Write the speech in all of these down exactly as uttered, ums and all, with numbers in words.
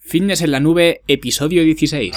Fitness en la Nube, episodio dieciséis.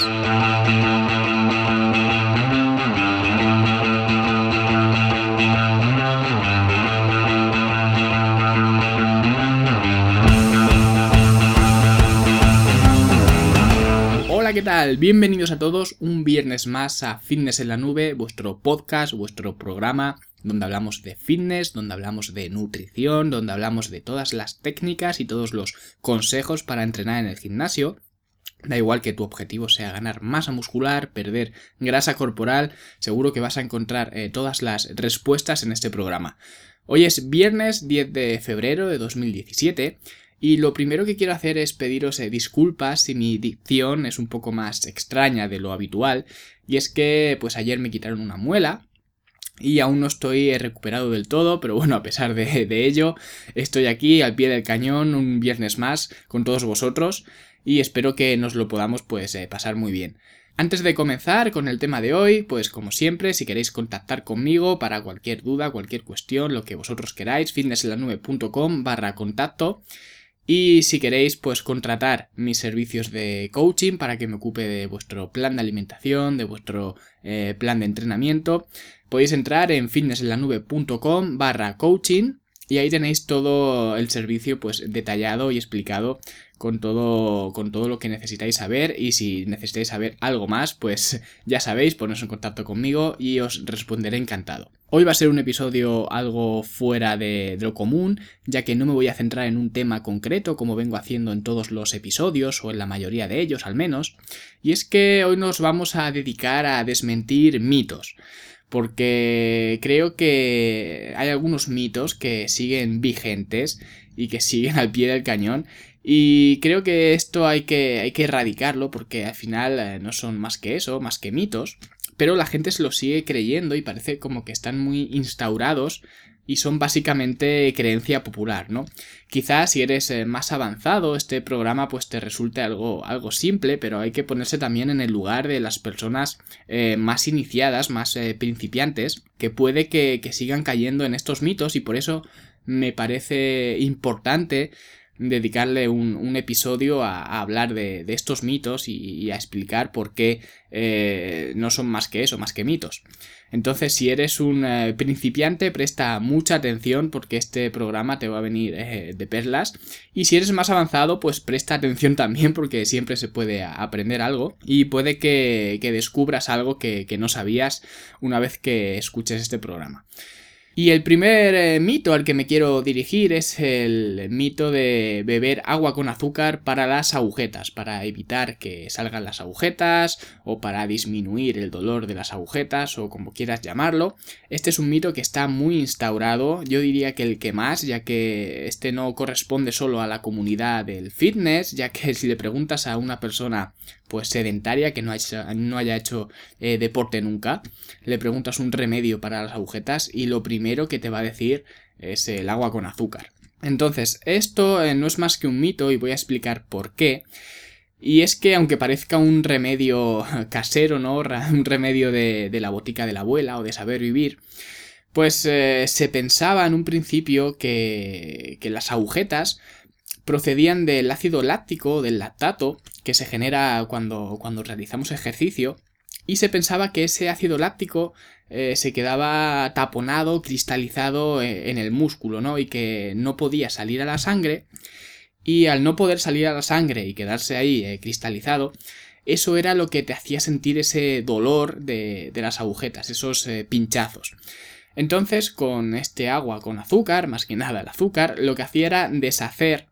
Hola, ¿qué tal? Bienvenidos a todos un viernes más a Fitness en la Nube, vuestro podcast, vuestro programa donde hablamos de fitness, donde hablamos de nutrición, donde hablamos de todas las técnicas y todos los consejos para entrenar en el gimnasio. Da igual que tu objetivo sea ganar masa muscular, perder grasa corporal, seguro que vas a encontrar eh, todas las respuestas en este programa. Hoy es viernes diez de febrero de dos mil diecisiete y lo primero que quiero hacer es pediros eh, disculpas si mi dicción es un poco más extraña de lo habitual, y es que pues ayer me quitaron una muela y aún no estoy recuperado del todo, pero bueno, a pesar de, de ello, estoy aquí al pie del cañón un viernes más con todos vosotros y espero que nos lo podamos pues eh, pasar muy bien. Antes de comenzar con el tema de hoy, pues como siempre, si queréis contactar conmigo para cualquier duda, cualquier cuestión, lo que vosotros queráis, fitnessenlanube.com barra contacto. Y si queréis pues contratar mis servicios de coaching para que me ocupe de vuestro plan de alimentación, de vuestro eh, plan de entrenamiento, podéis entrar en fitnessenlanube.com barra coaching y ahí tenéis todo el servicio pues detallado y explicado con todo, con todo lo que necesitáis saber, y si necesitáis saber algo más pues ya sabéis, poneros en contacto conmigo y os responderé encantado. Hoy va a ser un episodio algo fuera de, de lo común, ya que no me voy a centrar en un tema concreto como vengo haciendo en todos los episodios, o en la mayoría de ellos al menos, y es que hoy nos vamos a dedicar a desmentir mitos, porque creo que hay algunos mitos que siguen vigentes y que siguen al pie del cañón, y creo que esto hay que, hay que erradicarlo porque al final eh, no son más que eso, más que mitos. Pero la gente se lo sigue creyendo y parece como que están muy instaurados y son básicamente creencia popular, ¿no? Quizás si eres más avanzado, este programa pues te resulte algo, algo simple, pero hay que ponerse también en el lugar de las personas eh, más iniciadas, más eh, principiantes, que puede que, que sigan cayendo en estos mitos, y por eso me parece importante dedicarle un, un episodio a, a hablar de, de estos mitos y, y a explicar por qué eh, no son más que eso, más que mitos. Entonces, si eres un eh, principiante, presta mucha atención porque este programa te va a venir eh, de perlas, y si eres más avanzado, pues presta atención también porque siempre se puede aprender algo y puede que, que descubras algo que, que no sabías una vez que escuches este programa. Y el primer eh, mito al que me quiero dirigir es el mito de beber agua con azúcar para las agujetas, para evitar que salgan las agujetas o para disminuir el dolor de las agujetas o como quieras llamarlo. Este es un mito que está muy instaurado, yo diría que el que más, ya que este no corresponde solo a la comunidad del fitness, ya que si le preguntas a una persona pues sedentaria que no haya, no haya hecho eh, deporte nunca, le preguntas un remedio para las agujetas y lo primero que te va a decir es el agua con azúcar. Entonces, esto eh, no es más que un mito y voy a explicar por qué. Y es que aunque parezca un remedio casero, ¿no? Un remedio de, de la botica de la abuela o de saber vivir, pues eh, se pensaba en un principio que, que las agujetas procedían del ácido láctico, del lactato, que se genera cuando, cuando realizamos ejercicio, y se pensaba que ese ácido láctico eh, se quedaba taponado, cristalizado eh, en el músculo, ¿no? Y que no podía salir a la sangre, y al no poder salir a la sangre y quedarse ahí eh, cristalizado, eso era lo que te hacía sentir ese dolor de, de las agujetas, esos eh, pinchazos. Entonces, con este agua con azúcar, más que nada el azúcar, lo que hacía era deshacer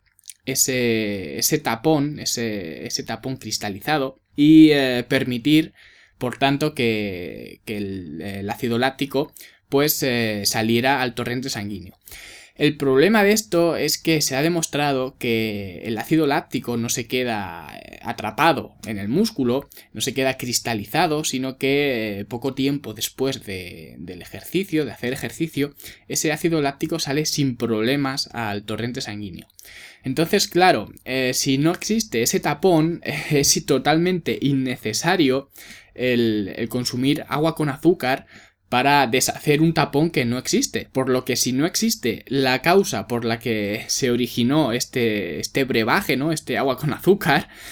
ese, ese tapón, ese, ese tapón cristalizado y eh, permitir, por tanto, que, que el, el ácido láctico pues eh, saliera al torrente sanguíneo. El problema de esto es que se ha demostrado que el ácido láctico no se queda atrapado en el músculo, no se queda cristalizado, sino que poco tiempo después de, del ejercicio, de hacer ejercicio, ese ácido láctico sale sin problemas al torrente sanguíneo. Entonces, claro, eh, si no existe ese tapón, eh, es totalmente innecesario el, el consumir agua con azúcar para deshacer un tapón que no existe. Por lo que si no existe la causa por la que se originó este, este brebaje, ¿no? Este agua con azúcar,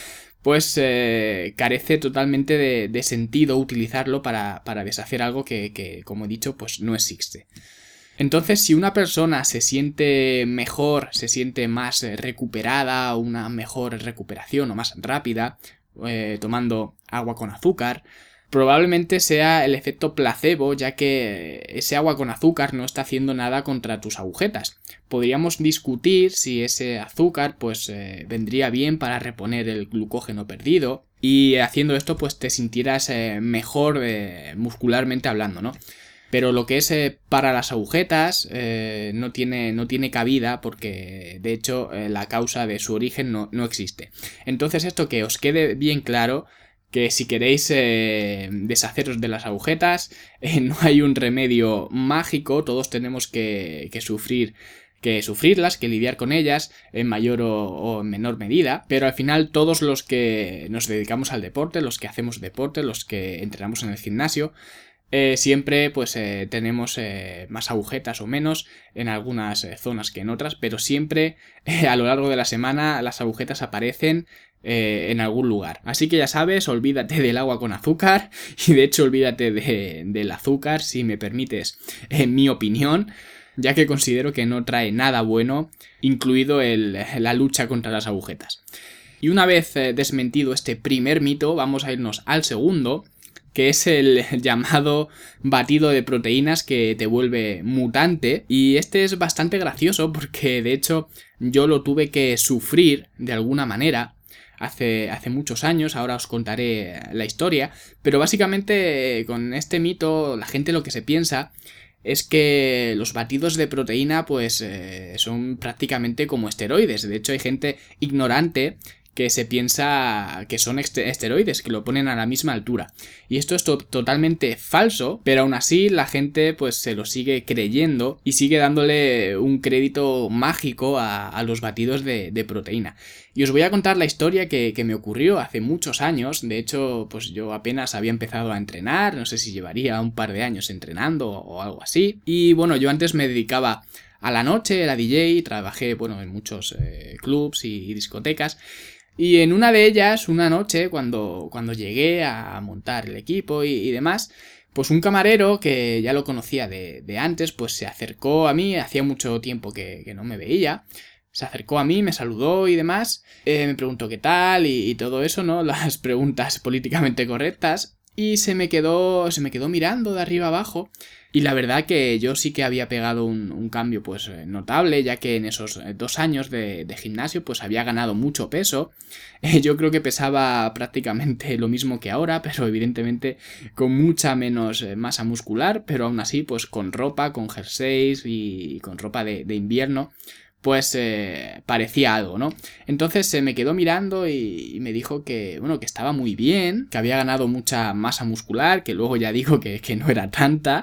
pues eh, carece totalmente de, de sentido utilizarlo para, para deshacer algo que, que, como he dicho, pues no existe. Entonces, si una persona se siente mejor, se siente más recuperada, una mejor recuperación o más rápida, eh, tomando agua con azúcar, probablemente sea el efecto placebo, ya que ese agua con azúcar no está haciendo nada contra tus agujetas. Podríamos discutir si ese azúcar pues eh, vendría bien para reponer el glucógeno perdido, y haciendo esto pues te sintieras eh, mejor eh, muscularmente hablando, ¿no? Pero lo que es eh, para las agujetas eh, no, tiene, no tiene cabida, porque de hecho eh, la causa de su origen no, no existe. Entonces, esto que os quede bien claro, que si queréis eh, deshaceros de las agujetas, eh, no hay un remedio mágico, todos tenemos que, que sufrir que sufrirlas, que lidiar con ellas en mayor o, o en menor medida, pero al final todos los que nos dedicamos al deporte, los que hacemos deporte, los que entrenamos en el gimnasio, Eh, siempre pues eh, tenemos eh, más agujetas o menos en algunas eh, zonas que en otras, pero siempre eh, a lo largo de la semana las agujetas aparecen eh, en algún lugar. Así que ya sabes, olvídate del agua con azúcar, y de hecho olvídate de, del azúcar, si me permites, en mi opinión, ya que considero que no trae nada bueno, incluido el, la lucha contra las agujetas. Y una vez eh, desmentido este primer mito, vamos a irnos al segundo, que es el llamado batido de proteínas que te vuelve mutante. Y este es bastante gracioso porque de hecho yo lo tuve que sufrir de alguna manera hace, hace muchos años. Ahora os contaré la historia, pero básicamente con este mito la gente lo que se piensa es que los batidos de proteína pues eh, son prácticamente como esteroides. De hecho hay gente ignorante que se piensa que son esteroides, que lo ponen a la misma altura. Y esto es to- totalmente falso, pero aún así la gente pues se lo sigue creyendo y sigue dándole un crédito mágico a, a los batidos de, de proteína. Y os voy a contar la historia que, que me ocurrió hace muchos años. De hecho, pues yo apenas había empezado a entrenar, no sé si llevaría un par de años entrenando o algo así. Y bueno, yo antes me dedicaba a la noche, era D J, trabajé bueno en muchos eh, clubs y, y discotecas. Y en una de ellas, una noche, cuando, cuando llegué a montar el equipo y, y demás, pues un camarero que ya lo conocía de, de antes, pues se acercó a mí, hacía mucho tiempo que, que no me veía, se acercó a mí, me saludó y demás, eh, me preguntó qué tal y, y todo eso, ¿no? Las preguntas políticamente correctas, y se me quedó, se me quedó mirando de arriba abajo. Y la verdad que yo sí que había pegado un, un cambio pues notable, ya que en esos dos años de, de gimnasio pues había ganado mucho peso. Eh, yo creo que pesaba prácticamente lo mismo que ahora, pero evidentemente con mucha menos masa muscular, pero aún así pues con ropa, con jerseys y con ropa de, de invierno, pues eh, parecía algo, ¿no? Entonces se me quedó mirando y, y me dijo que, bueno, que estaba muy bien, que había ganado mucha masa muscular, que luego ya digo que, que no era tanta.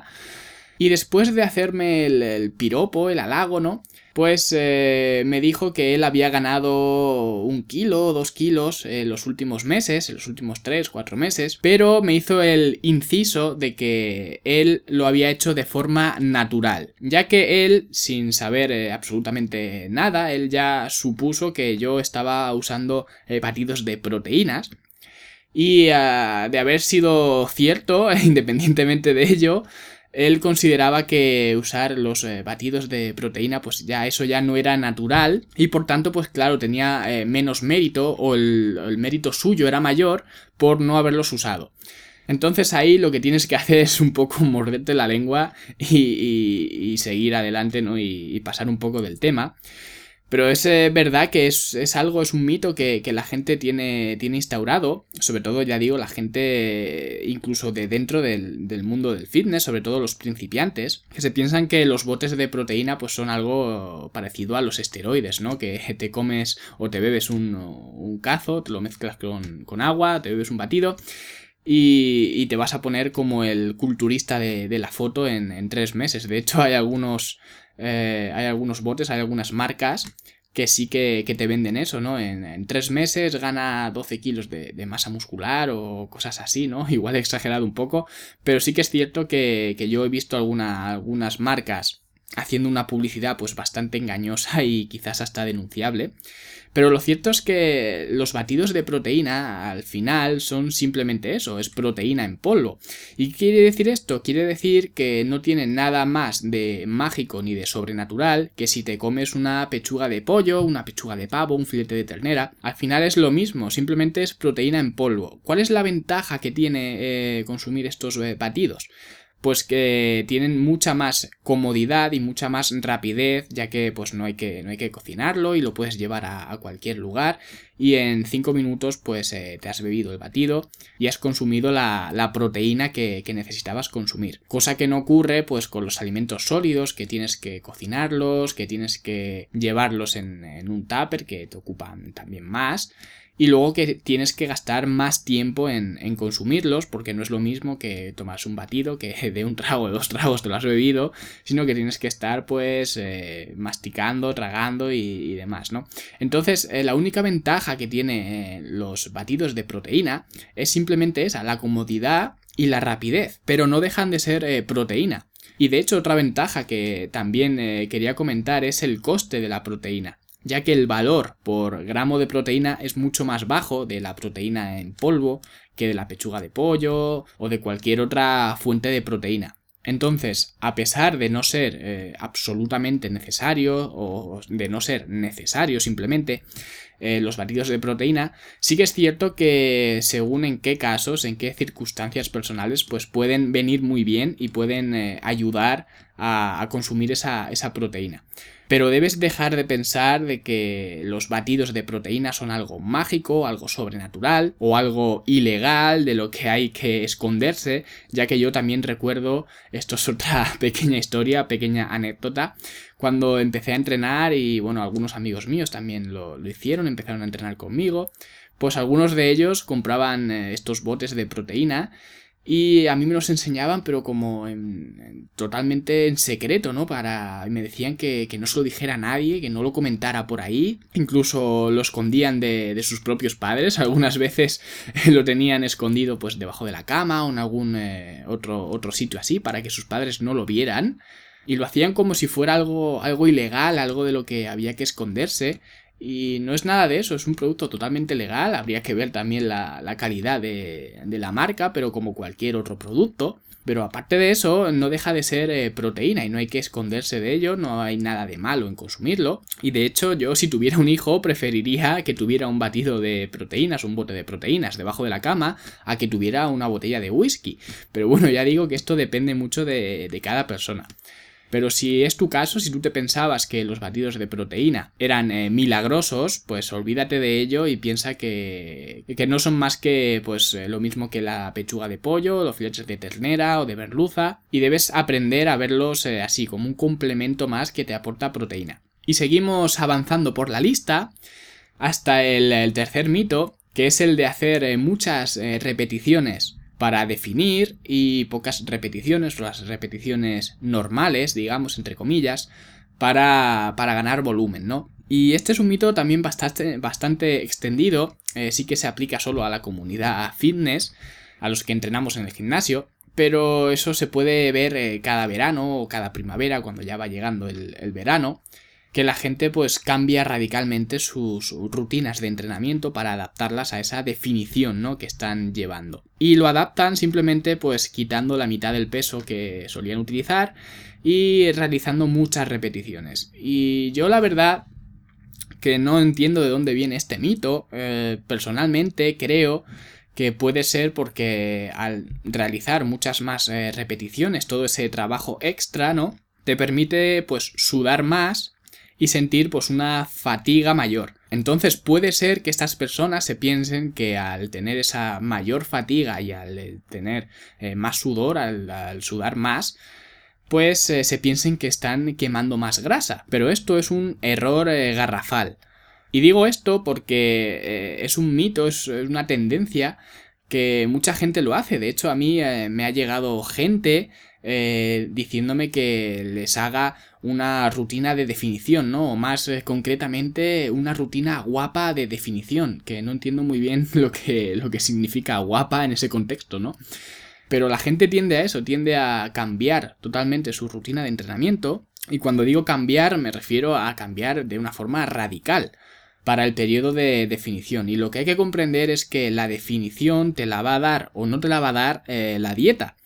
Y después de hacerme el, el piropo, el halago, ¿no? Pues eh, me dijo que él había ganado un kilo, dos kilos en los últimos meses, en los últimos tres, cuatro meses, pero me hizo el inciso de que él lo había hecho de forma natural, ya que él, sin saber eh, absolutamente nada, él ya supuso que yo estaba usando eh, batidos de proteínas. Y uh, de haber sido cierto, independientemente de ello, él consideraba que usar los eh, batidos de proteína, pues ya eso ya no era natural, y por tanto, pues claro, tenía eh, menos mérito, o el, el mérito suyo era mayor por no haberlos usado. Entonces ahí lo que tienes que hacer es un poco morderte la lengua y, y, y seguir adelante, ¿no? Y, y pasar un poco del tema. Pero es eh, verdad que es, es algo, es un mito que, que la gente tiene, tiene instaurado, sobre todo, ya digo, la gente incluso de dentro del, del mundo del fitness, sobre todo los principiantes, que se piensan que los botes de proteína pues son algo parecido a los esteroides, ¿no? Que te comes o te bebes un, un cazo, te lo mezclas con, con agua, te bebes un batido y, y te vas a poner como el culturista de, de la foto en, en tres meses. De hecho, hay algunos... Eh, hay algunos botes, hay algunas marcas que sí que, que te venden eso, ¿no? En, en tres meses gana doce kilos de, de masa muscular o cosas así, ¿no? Igual he exagerado un poco, pero sí que es cierto que, que yo he visto alguna, algunas marcas haciendo una publicidad pues bastante engañosa y quizás hasta denunciable. Pero lo cierto es que los batidos de proteína al final son simplemente eso, es proteína en polvo. ¿Y qué quiere decir esto? Quiere decir que no tienen nada más de mágico ni de sobrenatural que si te comes una pechuga de pollo, una pechuga de pavo, un filete de ternera. Al final es lo mismo, simplemente es proteína en polvo. ¿Cuál es la ventaja que tiene eh, consumir estos eh, batidos? Pues que tienen mucha más comodidad y mucha más rapidez, ya que pues no hay que, no hay que cocinarlo y lo puedes llevar a, a cualquier lugar y en cinco minutos pues eh, te has bebido el batido y has consumido la, la proteína que, que necesitabas consumir. Cosa que no ocurre pues con los alimentos sólidos, que tienes que cocinarlos, que tienes que llevarlos en, en un tupper, que te ocupan también más. Y luego que tienes que gastar más tiempo en, en consumirlos, porque no es lo mismo que tomas un batido, que de un trago o dos tragos te lo has bebido, sino que tienes que estar pues eh, masticando, tragando y, y demás, ¿no? Entonces eh, la única ventaja que tiene eh, los batidos de proteína es simplemente esa, la comodidad y la rapidez, pero no dejan de ser eh, proteína. Y de hecho otra ventaja que también eh, quería comentar es el coste de la proteína, ya que el valor por gramo de proteína es mucho más bajo de la proteína en polvo que de la pechuga de pollo o de cualquier otra fuente de proteína. Entonces, a pesar de no ser eh, absolutamente necesario o de no ser necesario simplemente eh, los batidos de proteína, sí que es cierto que según en qué casos, en qué circunstancias personales, pues pueden venir muy bien y pueden eh, ayudar a, a consumir esa, esa proteína. Pero debes dejar de pensar de que los batidos de proteína son algo mágico, algo sobrenatural o algo ilegal de lo que hay que esconderse, ya que yo también recuerdo, esto es otra pequeña historia, pequeña anécdota, cuando empecé a entrenar y bueno, algunos amigos míos también lo, lo hicieron, empezaron a entrenar conmigo, pues algunos de ellos compraban estos botes de proteína y a mí me los enseñaban, pero como en, en, totalmente en secreto, ¿no? Para, me decían que, que no se lo dijera a nadie, que no lo comentara por ahí. Incluso lo escondían de, de sus propios padres. Algunas veces lo tenían escondido pues debajo de la cama o en algún eh, otro, otro sitio así para que sus padres no lo vieran. Y lo hacían como si fuera algo, algo ilegal, algo de lo que había que esconderse. Y no es nada de eso, es un producto totalmente legal, habría que ver también la, la calidad de, de la marca, pero como cualquier otro producto. Pero aparte de eso, no deja de ser eh, proteína y no hay que esconderse de ello, no hay nada de malo en consumirlo. Y de hecho, yo si tuviera un hijo, preferiría que tuviera un batido de proteínas, un bote de proteínas debajo de la cama, a que tuviera una botella de whisky. Pero bueno, ya digo que esto depende mucho de, de cada persona. Pero si es tu caso, si tú te pensabas que los batidos de proteína eran eh, milagrosos, pues olvídate de ello y piensa que, que no son más que pues eh, lo mismo que la pechuga de pollo, los filetes de ternera o de merluza, y debes aprender a verlos eh, así, como un complemento más que te aporta proteína. Y seguimos avanzando por la lista hasta el, el tercer mito, que es el de hacer eh, muchas eh, repeticiones para definir y pocas repeticiones, o las repeticiones normales, digamos, entre comillas, para, para ganar volumen, ¿no? Y este es un mito también bastante, bastante extendido, eh, sí que se aplica solo a la comunidad fitness, a los que entrenamos en el gimnasio, pero eso se puede ver eh, cada verano o cada primavera, cuando ya va llegando el, el verano, que la gente pues cambia radicalmente sus rutinas de entrenamiento para adaptarlas a esa definición, ¿no?, que están llevando. Y lo adaptan simplemente pues quitando la mitad del peso que solían utilizar y realizando muchas repeticiones. Y yo la verdad que no entiendo de dónde viene este mito. Eh, personalmente creo que puede ser porque al realizar muchas más eh, repeticiones, todo ese trabajo extra, ¿no?, te permite pues sudar más y sentir pues una fatiga mayor. Entonces puede ser que estas personas se piensen que al tener esa mayor fatiga y al tener eh, más sudor, al, al sudar más, pues eh, se piensen que están quemando más grasa. Pero esto es un error eh, garrafal. Y digo esto porque eh, es un mito, es una tendencia que mucha gente lo hace. De hecho, a mí eh, me ha llegado gente eh, diciéndome que les haga una rutina de definición, ¿no? O más eh, concretamente, una rutina guapa de definición, que no entiendo muy bien lo que, lo que significa guapa en ese contexto, ¿no? Pero la gente tiende a eso, tiende a cambiar totalmente su rutina de entrenamiento Y cuando digo cambiar me refiero a cambiar de una forma radical para el periodo de definición. Y lo que hay que comprender es que la definición te la va a dar o no te la va a dar eh, la dieta.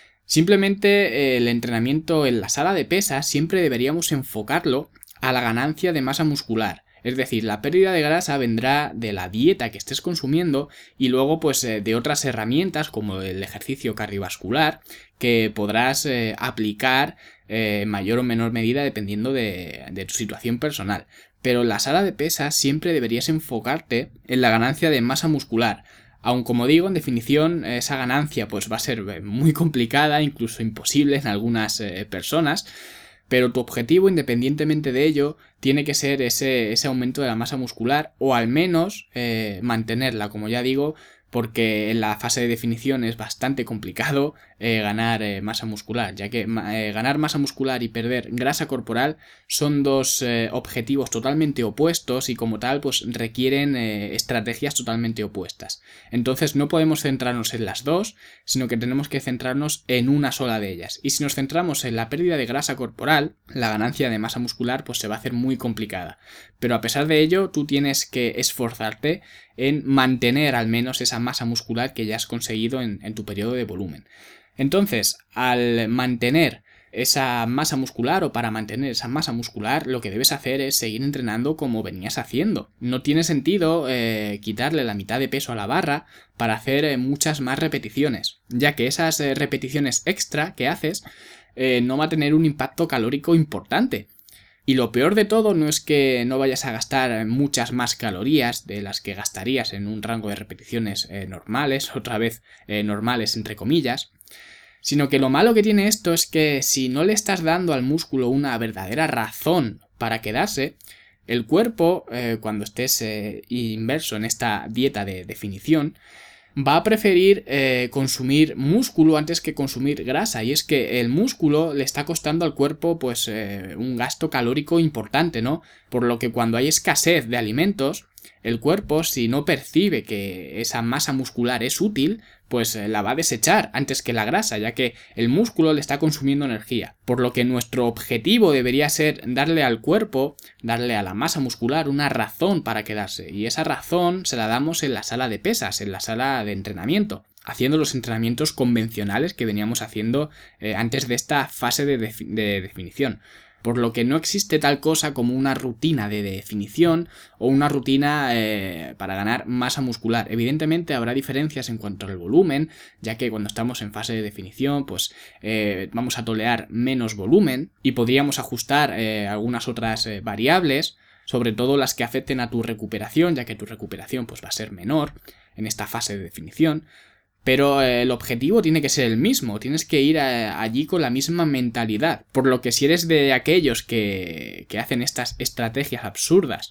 Simplemente eh, el entrenamiento en la sala de pesas siempre deberíamos enfocarlo a la ganancia de masa muscular. Es decir, la pérdida de grasa vendrá de la dieta que estés consumiendo y luego pues eh, de otras herramientas como el ejercicio cardiovascular que podrás eh, aplicar eh, en mayor o menor medida dependiendo de, de tu situación personal. Pero en la sala de pesas siempre deberías enfocarte en la ganancia de masa muscular. Aun como digo, en definición, esa ganancia pues va a ser muy complicada, incluso imposible en algunas eh, personas. Pero tu objetivo, independientemente de ello, tiene que ser ese, ese aumento de la masa muscular o al menos eh, mantenerla, como ya digo, porque en la fase de definición es bastante complicado eh, ganar eh, masa muscular, ya que eh, ganar masa muscular y perder grasa corporal son dos eh, objetivos totalmente opuestos y como tal pues requieren eh, estrategias totalmente opuestas. Entonces no podemos centrarnos en las dos, sino que tenemos que centrarnos en una sola de ellas. Y si nos centramos en la pérdida de grasa corporal, la ganancia de masa muscular pues se va a hacer muy complicada. Pero a pesar de ello, tú tienes que esforzarte en mantener al menos esa masa muscular que ya has conseguido en, en tu periodo de volumen. Entonces, al mantener esa masa muscular o para mantener esa masa muscular, lo que debes hacer es seguir entrenando como venías haciendo. No tiene sentido eh, quitarle la mitad de peso a la barra para hacer eh, muchas más repeticiones, ya que esas eh, repeticiones extra que haces eh, no va a tener un impacto calórico importante. Y lo peor de todo no es que no vayas a gastar muchas más calorías de las que gastarías en un rango de repeticiones eh, normales, otra vez eh, normales entre comillas, sino que lo malo que tiene esto es que si no le estás dando al músculo una verdadera razón para quedarse, el cuerpo, eh, cuando estés eh, inmerso en esta dieta de definición, va a preferir eh, consumir músculo antes que consumir grasa, y es que el músculo le está costando al cuerpo pues eh, un gasto calórico importante, ¿no? Por lo que cuando hay escasez de alimentos, el cuerpo, si no percibe que esa masa muscular es útil, pues eh, la va a desechar antes que la grasa, ya que el músculo le está consumiendo energía. Por lo que nuestro objetivo debería ser darle al cuerpo, darle a la masa muscular una razón para quedarse, y esa razón se la damos en la sala de pesas, en la sala de entrenamiento, haciendo los entrenamientos convencionales que veníamos haciendo eh, antes de esta fase de, defi- de definición. Por lo que no existe tal cosa como una rutina de definición o una rutina eh, para ganar masa muscular. Evidentemente habrá diferencias en cuanto al volumen, ya que cuando estamos en fase de definición pues eh, vamos a tolerar menos volumen y podríamos ajustar eh, algunas otras eh, variables, sobre todo las que afecten a tu recuperación, ya que tu recuperación pues va a ser menor en esta fase de definición. Pero el objetivo tiene que ser el mismo, tienes que ir a, allí con la misma mentalidad. Por lo que si eres de aquellos que, que hacen estas estrategias absurdas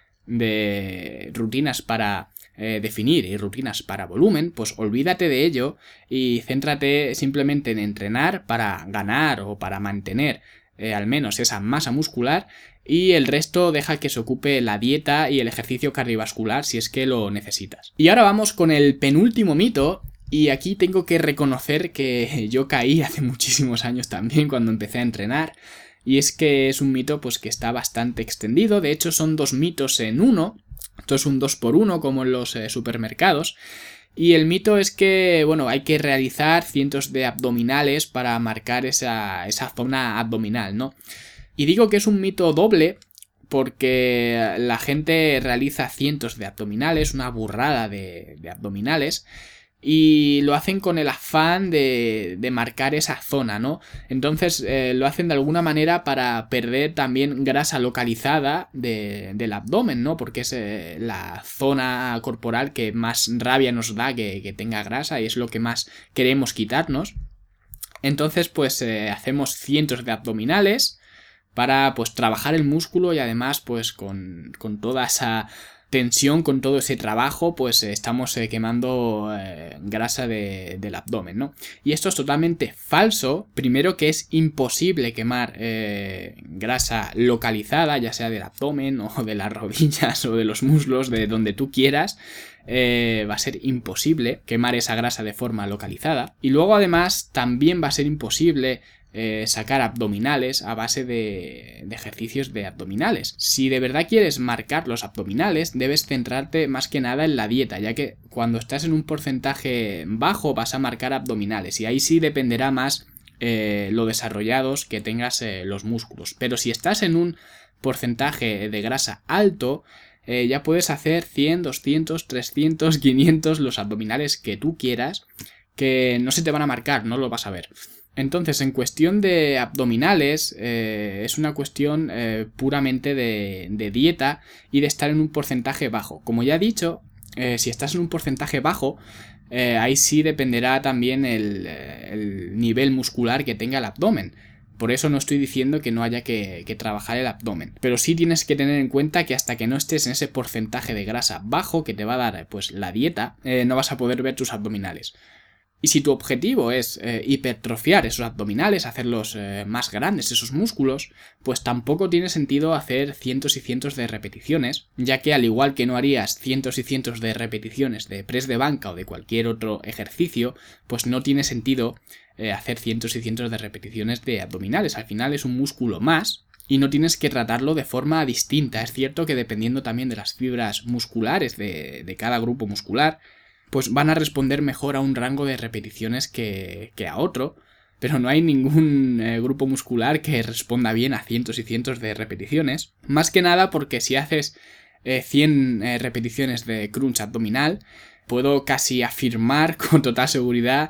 de rutinas para eh, definir y rutinas para volumen, pues olvídate de ello y céntrate simplemente en entrenar para ganar o para mantener eh, al menos esa masa muscular, y el resto deja que se ocupe la dieta y el ejercicio cardiovascular si es que lo necesitas. Y ahora vamos con el penúltimo mito. Y aquí tengo que reconocer que yo caí hace muchísimos años también cuando empecé a entrenar, y es que es un mito pues que está bastante extendido. De hecho son dos mitos en uno, esto es un dos por uno como en los eh, supermercados, y el mito es que bueno, hay que realizar cientos de abdominales para marcar esa, esa zona abdominal, ¿no? Y digo que es un mito doble porque la gente realiza cientos de abdominales, una burrada de, de abdominales, y lo hacen con el afán de, de marcar esa zona, ¿no? Entonces eh, lo hacen de alguna manera para perder también grasa localizada de, del abdomen, ¿no? Porque es eh, la zona corporal que más rabia nos da que, que tenga grasa y es lo que más queremos quitarnos. Entonces pues eh, hacemos cientos de abdominales para pues trabajar el músculo y además pues con, con toda esa tensión, con todo ese trabajo, pues eh, estamos eh, quemando eh, grasa de, del abdomen, ¿no? Y esto es totalmente falso. Primero, que es imposible quemar eh, grasa localizada, ya sea del abdomen o de las rodillas o de los muslos, de donde tú quieras. Eh, va a ser imposible quemar esa grasa de forma localizada. Y luego además también va a ser imposible eh, sacar abdominales a base de, de ejercicios de abdominales. Si de verdad quieres marcar los abdominales, debes centrarte más que nada en la dieta, ya que cuando estás en un porcentaje bajo vas a marcar abdominales y ahí sí dependerá más eh, lo desarrollados que tengas eh, los músculos. Pero si estás en un porcentaje de grasa alto, eh, ya puedes hacer cien, doscientos, trescientos, quinientos, los abdominales que tú quieras, que no se te van a marcar, no lo vas a ver. Entonces, en cuestión de abdominales, eh, es una cuestión eh, puramente de, de dieta y de estar en un porcentaje bajo. Como ya he dicho, eh, si estás en un porcentaje bajo, eh, ahí sí dependerá también el, el nivel muscular que tenga el abdomen. Por eso no estoy diciendo que no haya que, que trabajar el abdomen. Pero sí tienes que tener en cuenta que hasta que no estés en ese porcentaje de grasa bajo que te va a dar pues la dieta, eh, no vas a poder ver tus abdominales. Y si tu objetivo es eh, hipertrofiar esos abdominales, hacerlos eh, más grandes, esos músculos, pues tampoco tiene sentido hacer cientos y cientos de repeticiones, ya que al igual que no harías cientos y cientos de repeticiones de press de banca o de cualquier otro ejercicio, pues no tiene sentido eh, hacer cientos y cientos de repeticiones de abdominales. Al final es un músculo más y no tienes que tratarlo de forma distinta. Es cierto que dependiendo también de las fibras musculares de, de cada grupo muscular, pues van a responder mejor a un rango de repeticiones que, que a otro, pero no hay ningún eh, grupo muscular que responda bien a cientos y cientos de repeticiones. Más que nada porque si haces eh, cien eh, repeticiones de crunch abdominal, puedo casi afirmar con total seguridad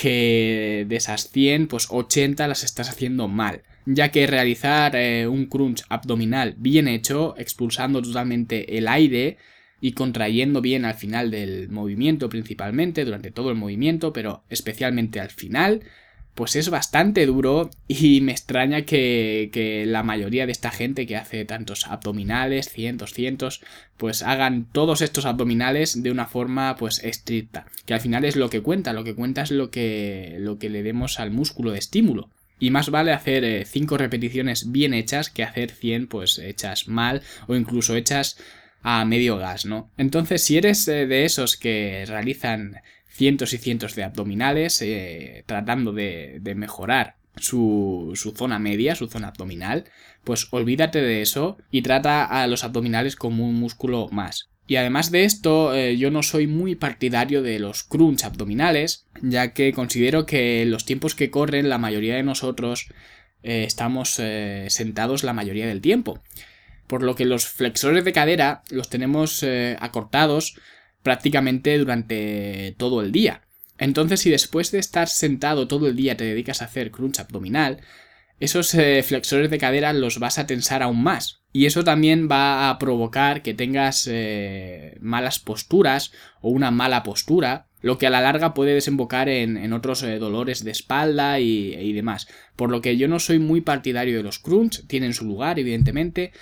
que de esas cien, pues ochenta las estás haciendo mal, ya que realizar eh, un crunch abdominal bien hecho, expulsando totalmente el aire y contrayendo bien al final del movimiento principalmente, durante todo el movimiento, pero especialmente al final, pues es bastante duro y me extraña que, que la mayoría de esta gente que hace tantos abdominales, cien, doscientos, pues hagan todos estos abdominales de una forma pues estricta, que al final es lo que cuenta, lo que cuenta es lo que, lo que le demos al músculo de estímulo. Y más vale hacer cinco repeticiones bien hechas que hacer cien pues hechas mal o incluso hechas a medio gas, ¿no? Entonces, si eres eh, de esos que realizan cientos y cientos de abdominales, eh, tratando de, de mejorar su, su zona media, su zona abdominal, pues olvídate de eso y trata a los abdominales como un músculo más. Y además de esto, eh, yo no soy muy partidario de los crunch abdominales, ya que considero que en los tiempos que corren la mayoría de nosotros eh, estamos eh, sentados la mayoría del tiempo. Por lo que los flexores de cadera los tenemos eh, acortados prácticamente durante todo el día. Entonces, si después de estar sentado todo el día te dedicas a hacer crunch abdominal, esos eh, flexores de cadera los vas a tensar aún más. Y eso también va a provocar que tengas eh, malas posturas o una mala postura, lo que a la larga puede desembocar en, en otros eh, dolores de espalda y, y demás. Por lo que yo no soy muy partidario de los crunch, tienen su lugar evidentemente,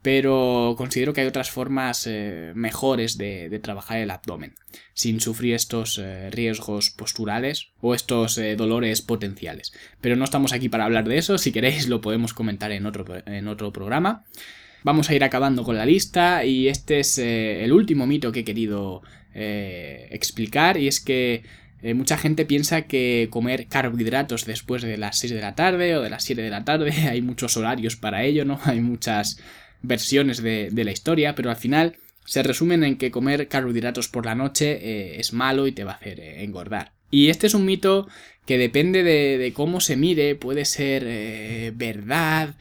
pero considero que hay otras formas eh, mejores de, de trabajar el abdomen, sin sufrir estos eh, riesgos posturales o estos eh, dolores potenciales. Pero no estamos aquí para hablar de eso, si queréis lo podemos comentar en otro, en otro programa. Vamos a ir acabando con la lista y este es eh, el último mito que he querido eh, explicar, y es que eh, mucha gente piensa que comer carbohidratos después de las seis de la tarde o de las siete de la tarde, hay muchos horarios para ello, ¿no? Hay muchas versiones de, de la historia, pero al final se resumen en que comer carbohidratos por la noche eh, es malo y te va a hacer eh, engordar. Y este es un mito que depende de, de cómo se mire, puede ser eh, verdad,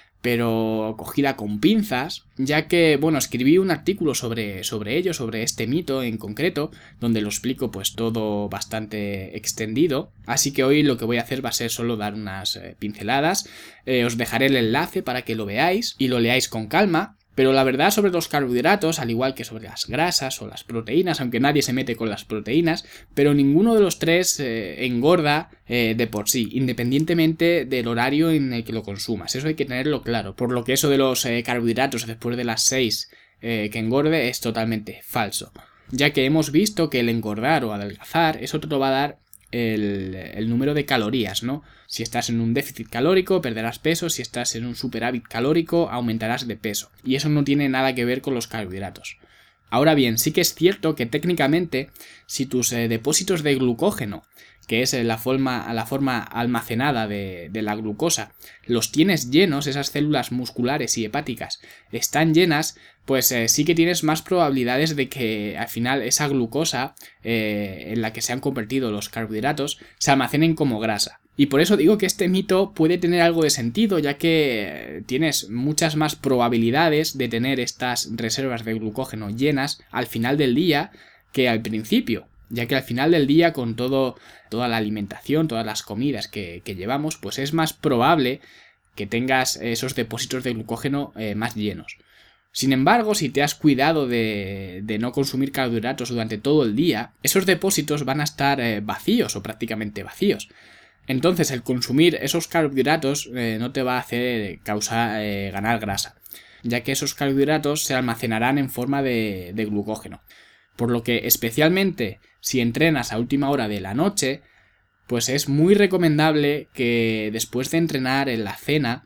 pero cogida con pinzas, ya que, bueno, escribí un artículo sobre, sobre ello, sobre este mito en concreto, donde lo explico pues todo bastante extendido, así que hoy lo que voy a hacer va a ser solo dar unas eh, pinceladas, eh, os dejaré el enlace para que lo veáis y lo leáis con calma. Pero la verdad sobre los carbohidratos, al igual que sobre las grasas o las proteínas, aunque nadie se mete con las proteínas, pero ninguno de los tres eh, engorda eh, de por sí, independientemente del horario en el que lo consumas. Eso hay que tenerlo claro. Por lo que eso de los eh, carbohidratos después de las seis eh, que engorde es totalmente falso. Ya que hemos visto que el engordar o adelgazar, eso te lo va a dar el, el número de calorías, ¿no? Si estás en un déficit calórico, perderás peso. Si estás en un superávit calórico, aumentarás de peso. Y eso no tiene nada que ver con los carbohidratos. Ahora bien, sí que es cierto que técnicamente, si tus eh, depósitos de glucógeno que es la forma, la forma almacenada de, de la glucosa, los tienes llenos, esas células musculares y hepáticas están llenas, pues eh, sí que tienes más probabilidades de que al final esa glucosa eh, en la que se han convertido los carbohidratos se almacenen como grasa. Y por eso digo que este mito puede tener algo de sentido, ya que tienes muchas más probabilidades de tener estas reservas de glucógeno llenas al final del día que al principio, ya que al final del día, con todo, toda la alimentación, todas las comidas que, que llevamos, pues es más probable que tengas esos depósitos de glucógeno eh, más llenos. Sin embargo, si te has cuidado de, de no consumir carbohidratos durante todo el día, esos depósitos van a estar eh, vacíos o prácticamente vacíos. Entonces, el consumir esos carbohidratos eh, no te va a hacer causar eh, ganar grasa, ya que esos carbohidratos se almacenarán en forma de, de glucógeno. Por lo que, especialmente si entrenas a última hora de la noche, pues es muy recomendable que después de entrenar en la cena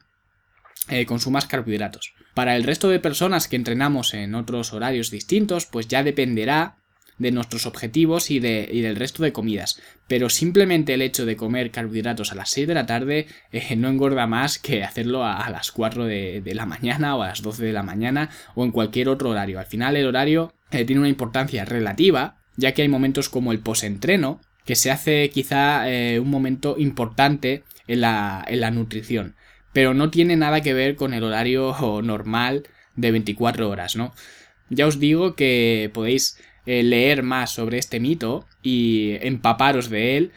eh, consumas carbohidratos. Para el resto de personas que entrenamos en otros horarios distintos, pues ya dependerá de nuestros objetivos y, de, y del resto de comidas. Pero simplemente el hecho de comer carbohidratos a las seis de la tarde eh, no engorda más que hacerlo a, a las cuatro de, de la mañana o a las doce de la mañana o en cualquier otro horario. Al final el horario eh, tiene una importancia relativa, ya que hay momentos como el postentreno, que se hace quizá eh, un momento importante en la, en la nutrición. Pero no tiene nada que ver con el horario normal de veinticuatro horas, ¿no? Ya os digo que podéis eh, leer más sobre este mito y empaparos de él,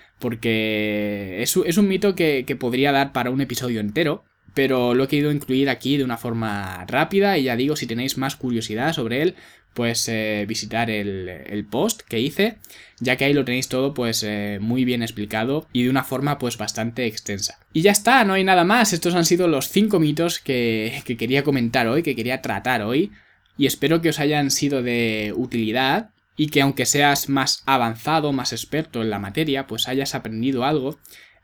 porque es, es un mito que, que podría dar para un episodio entero, pero lo he querido incluir aquí de una forma rápida y ya digo, si tenéis más curiosidad sobre él, pues eh, visitar el, el post que hice, ya que ahí lo tenéis todo pues eh, muy bien explicado y de una forma pues bastante extensa. Y ya está, no hay nada más. Estos han sido los cinco mitos que, que quería comentar hoy, que quería tratar hoy, y espero que os hayan sido de utilidad y que aunque seas más avanzado, más experto en la materia, pues hayas aprendido algo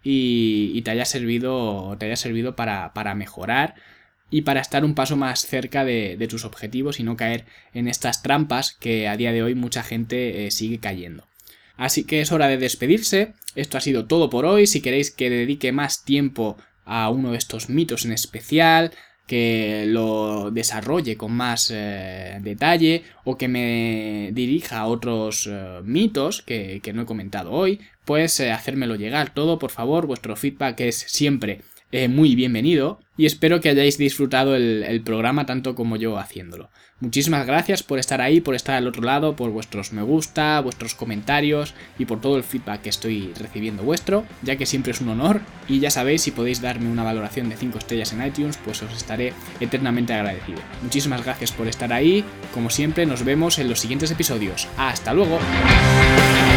y, y te haya servido, te haya servido para, para mejorar y para estar un paso más cerca de, de tus objetivos y no caer en estas trampas que a día de hoy mucha gente eh, sigue cayendo. Así que es hora de despedirse. Esto ha sido todo por hoy. Si queréis que dedique más tiempo a uno de estos mitos en especial, que lo desarrolle con más eh, detalle o que me dirija a otros eh, mitos que, que no he comentado hoy, pues eh, hacérmelo llegar todo, por favor. Vuestro feedback es siempre Eh, muy bienvenido y espero que hayáis disfrutado el, el programa tanto como yo haciéndolo. Muchísimas gracias por estar ahí, por estar al otro lado, por vuestros me gusta, vuestros comentarios y por todo el feedback que estoy recibiendo vuestro, ya que siempre es un honor. Y ya sabéis, si podéis darme una valoración de cinco estrellas en iTunes, pues os estaré eternamente agradecido. Muchísimas gracias por estar ahí, como siempre nos vemos en los siguientes episodios. ¡Hasta luego!